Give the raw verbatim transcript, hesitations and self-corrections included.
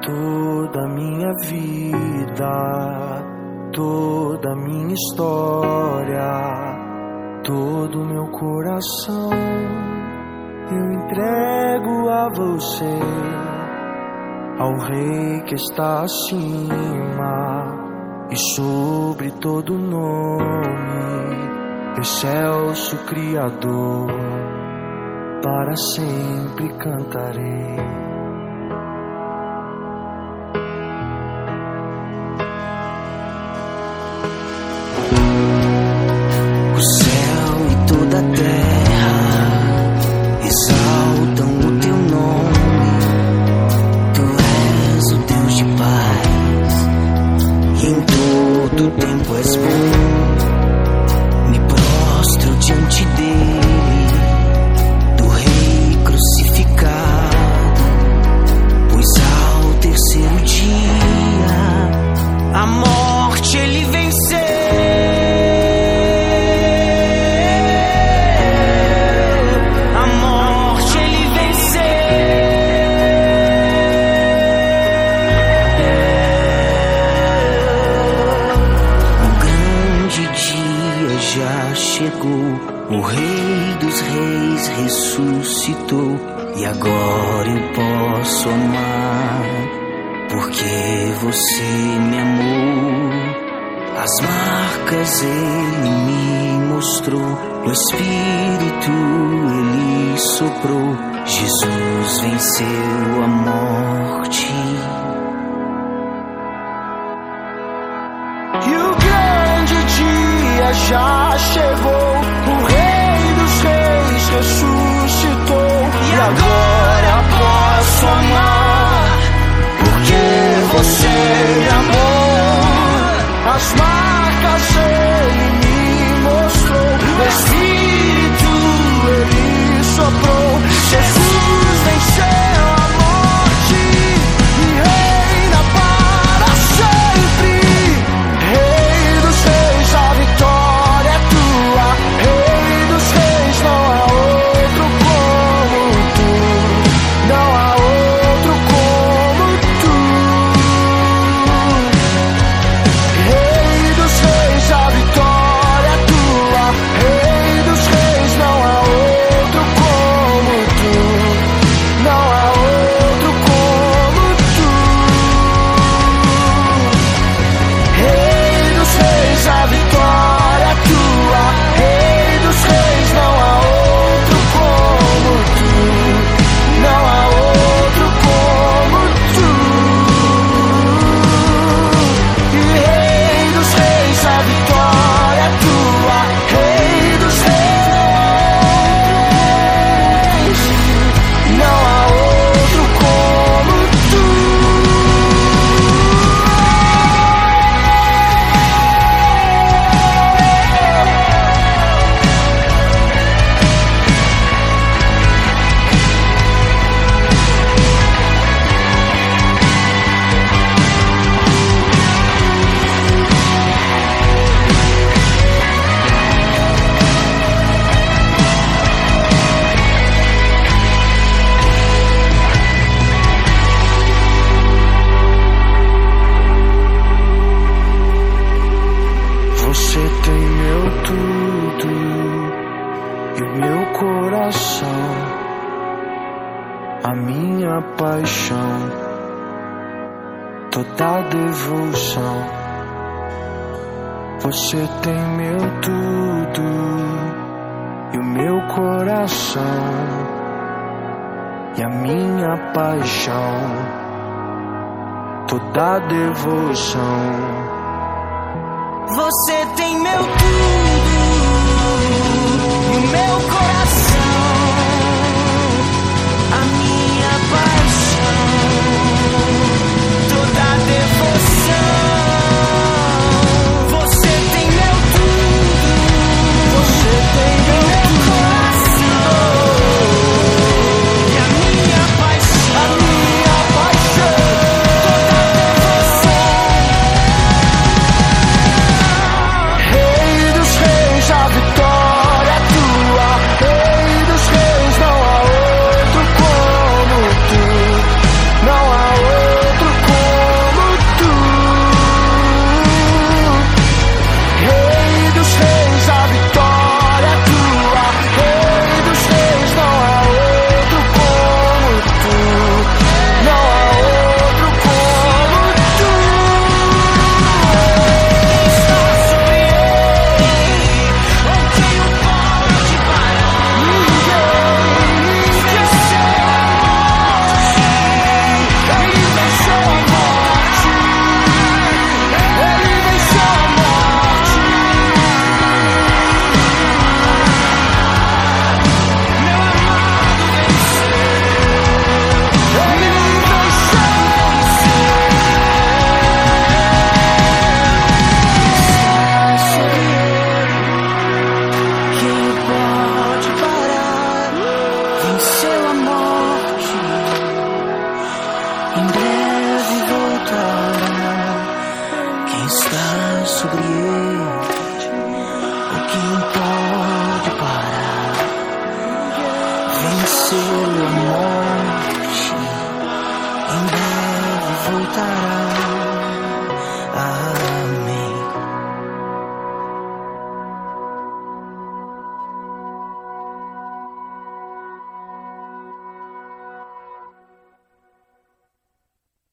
Toda a minha vida, toda a minha história, todo o meu coração eu entrego a você, ao Rei que está acima e sobre todo nome, excelso Criador, para sempre cantarei. Da terra exaltam o teu nome. Tu és o Deus de paz e em todo tempo és bom. Me prostro diante dele, do Rei crucificado, pois ao terceiro dia a morte ele venceu. Já chegou, o Rei dos Reis ressuscitou, e agora eu posso amar, porque você me amou. As marcas ele me mostrou, no Espírito ele soprou. Jesus venceu a morte. E o grande dia já chegou, o Rei dos Reis ressuscitou, e agora posso amar, porque você me amou. As marcas ele me mostrou, o Espírito ele soprou. Jesus venceu a morte e reina para sempre. Rei dos Reis, a vitória é tua. Rei dos Reis, não há outro como tu. Não há outro como tu. Rei dos Reis, a vitória é tua. Rei dos Reis, não há outro como tu. Não há outro como tu. Rei dos Reis, a vitória é tua. Rei dos Reis, não há outro como tu. Não há outro como tu. E Rei dos Reis, a vitória é tua. Rei dos Reis, não há outro como tu. Você tem meu tudo e o meu coração, a minha paixão, toda devoção. Você tem meu tudo e o meu coração, e a minha paixão, toda devoção. Você tem meu tudo e o meu coração, a minha paixão, toda devoção. Você tem meu tudo, você tem meu coração, e a minha paixão, a minha paixão, toda devoção. Rei dos Reis, a vitória é tua. voltará.